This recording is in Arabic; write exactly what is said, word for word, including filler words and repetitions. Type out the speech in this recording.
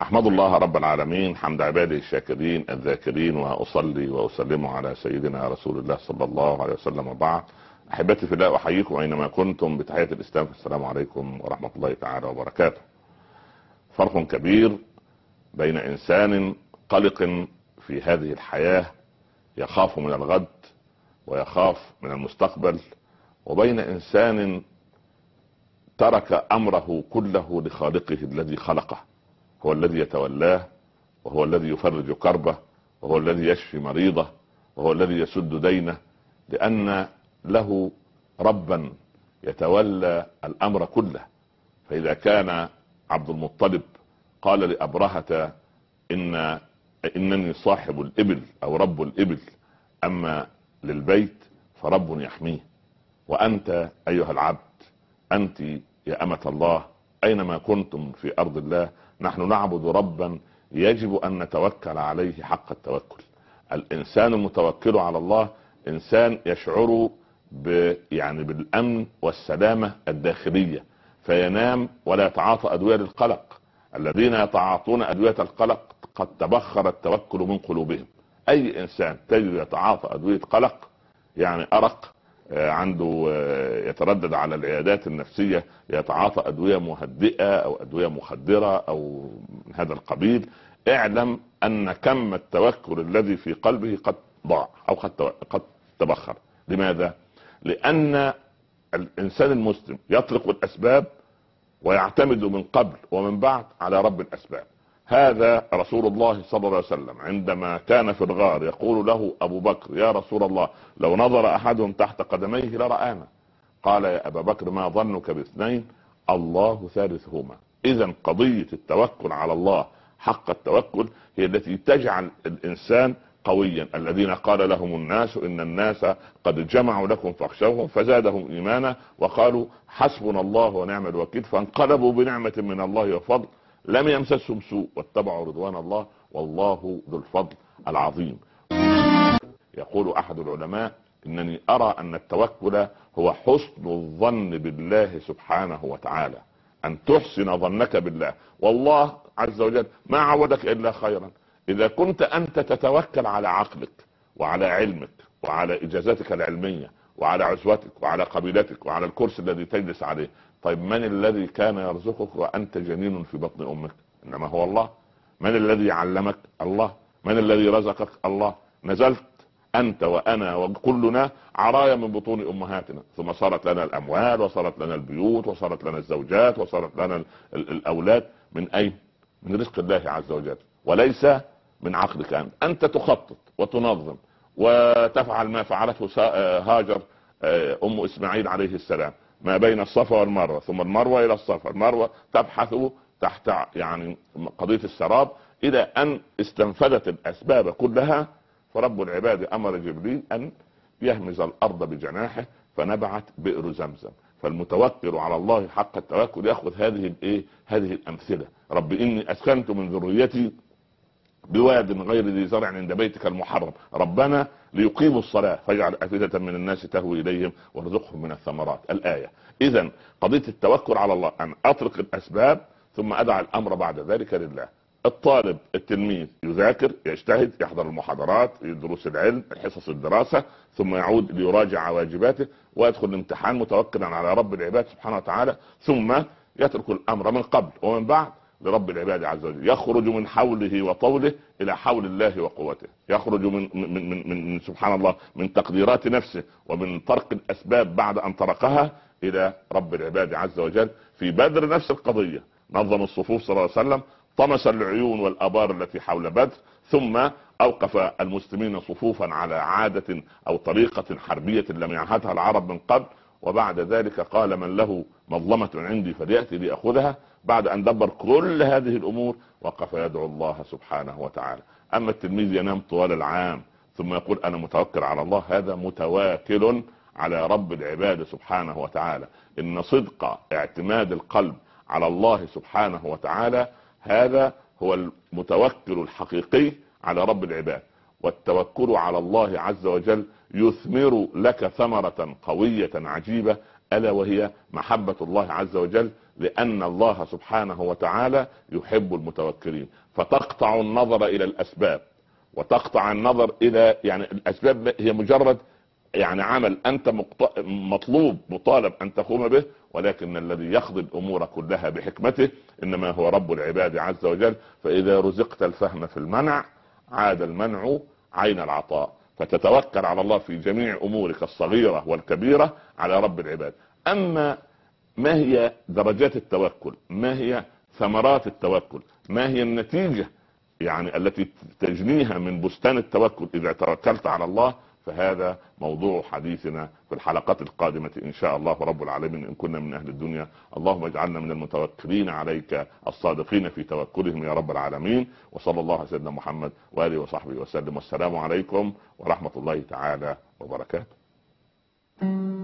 أحمد الله رب العالمين حمد عباده الشاكرين الذاكرين، وأصلي وأسلم على سيدنا رسول الله صلى الله عليه وسلم، وبعد. أحبتي في الله، أحييكم أينما كنتم بتحية الإسلام، السلام عليكم ورحمة الله تعالى وبركاته. فرق كبير بين إنسان قلق في هذه الحياة يخاف من الغد ويخاف من المستقبل، وبين إنسان ترك أمره كله لخالقه الذي خلقه، هو الذي يتولاه، وهو الذي يفرج كربه، وهو الذي يشفي مريضه، وهو الذي يسد دينه، لأن له ربا يتولى الأمر كله. فإذا كان عبد المطلب قال لأبرهة إن إنني صاحب الإبل أو رب الإبل، أما للبيت فرب يحميه. وأنت أيها العبد، أنت يا أمة الله، أينما كنتم في أرض الله، نحن نعبد ربا يجب أن نتوكل عليه حق التوكل. الإنسان المتوكل على الله إنسان يشعر ب يعني بالأمن والسلامة الداخلية، فينام ولا يتعاطى أدوية للقلق. الذين يتعاطون أدوية القلق قد تبخر التوكل من قلوبهم. أي إنسان تجد يتعاطى أدوية قلق، يعني أرق عنده، يتردد على العيادات النفسية، يتعاطى أدوية مهدئة أو أدوية مخدرة أو من هذا القبيل، اعلم أن كم التوكل الذي في قلبه قد ضاع أو قد تبخر. لماذا؟ لأن الإنسان المسلم يطلق الأسباب ويعتمد من قبل ومن بعد على رب الأسباب. هذا رسول الله صلى الله عليه وسلم عندما كان في الغار يقول له أبو بكر: يا رسول الله، لو نظر أحد تحت قدميه لرآنا. قال: يا أبا بكر، ما ظنك باثنين؟ الله ثالثهما. إذن قضية التوكل على الله حق التوكل هي التي تجعل الإنسان قويا. الذين قال لهم الناس إن الناس قد جمعوا لكم فاخشوهم فزادهم إيمانا وقالوا حسبنا الله ونعم الوكيل، فانقلبوا بنعمة من الله وفضل لم يمسسهم سوء واتبعوا رضوان الله والله ذو الفضل العظيم. يقول أحد العلماء: إنني أرى أن التوكل هو حسن الظن بالله سبحانه وتعالى، أن تحسن ظنك بالله. والله عز وجل ما عودك إلا خيرا. إذا كنت أنت تتوكل على عقلك وعلى علمك وعلى إجازاتك العلمية وعلى عزوتك وعلى قبيلتك وعلى الكرسي الذي تجلس عليه، طيب من الذي كان يرزقك وأنت جنين في بطن أمك؟ إنما هو الله. من الذي علمك؟ الله. من الذي رزقك؟ الله. نزلت أنت وأنا وكلنا عرايا من بطون أمهاتنا، ثم صارت لنا الأموال وصارت لنا البيوت وصارت لنا الزوجات وصارت لنا الأولاد. من أين؟ من رزق الله عز وجل، وليس من عقلك أنت. أنت تخطط وتنظم وتفعل ما فعلته هاجر أم إسماعيل عليه السلام ما بين الصفا والمروة، ثم المروة إلى الصفا، المروة تبحث تحت يعني قضية السراب إلى أن استنفذت الأسباب كلها. فرب العباد أمر جبريل أن يهمز الأرض بجناحه فنبعت بئر زمزم. فالمتوكل على الله حق التوكل يأخذ هذه الإيه هذه الأمثلة. رب إني أسكنت من ذريتي بواد غير ذي زرع عند بيتك المحرم ربنا ليقيموا الصلاة فاجعل أفئدة من الناس تهوي إليهم وارزقهم من الثمرات. الآية. إذن قضية التوكل على الله أن أطرق الأسباب ثم أدع الأمر بعد ذلك لله. الطالب التلميذ يذاكر، يجتهد، يحضر المحاضرات، دروس العلم، حصص الدراسة، ثم يعود ليراجع واجباته ويدخل الامتحان متوكلا على رب العباد سبحانه وتعالى، ثم يترك الأمر من قبل ومن بعد لرب العباد عز وجل. يخرج من حوله وطوله إلى حول الله وقوته، يخرج من, من, من, من سبحان الله من تقديرات نفسه ومن طرق الأسباب بعد أن طرقها إلى رب العباد عز وجل. في بدر نفس القضية، نظم الصفوف صلى الله عليه وسلم، طمس العيون والآبار التي حول بدر، ثم أوقف المسلمين صفوفا على عادة أو طريقة حربية لم يعهدها العرب من قبل، وبعد ذلك قال من له مظلمة عندي فليأتي ليأخذها. بعد أن دبر كل هذه الأمور وقف يدعو الله سبحانه وتعالى. أما التلميذ ينام طوال العام ثم يقول أنا متوكل على الله، هذا متواكل على رب العباد سبحانه وتعالى. إن صدق اعتماد القلب على الله سبحانه وتعالى هذا هو المتوكل الحقيقي على رب العباد. والتوكل على الله عز وجل يثمر لك ثمرة قوية عجيبة، ألا وهي محبة الله عز وجل، لأن الله سبحانه وتعالى يحب المتوكلين. فتقطع النظر إلى الأسباب، وتقطع النظر إلى يعني الأسباب هي مجرد يعني عمل أنت مطلوب مطالب أن تقوم به، ولكن الذي يقضي الأمور كلها بحكمته إنما هو رب العباد عز وجل. فإذا رزقت الفهم في المنع عاد المنع عين العطاء، فتتوكل على الله في جميع أمورك الصغيرة والكبيرة على رب العباد. أما ما هي درجات التوكل، ما هي ثمرات التوكل، ما هي النتيجة يعني التي تجنيها من بستان التوكل إذا توكلت على الله، فهذا موضوع حديثنا في الحلقات القادمة إن شاء الله رب العالمين إن كنا من أهل الدنيا. اللهم اجعلنا من المتوكلين عليك الصادقين في توكلهم يا رب العالمين. وصلى الله على سيدنا محمد وآله وصحبه وسلم، والسلام عليكم ورحمة الله تعالى وبركاته.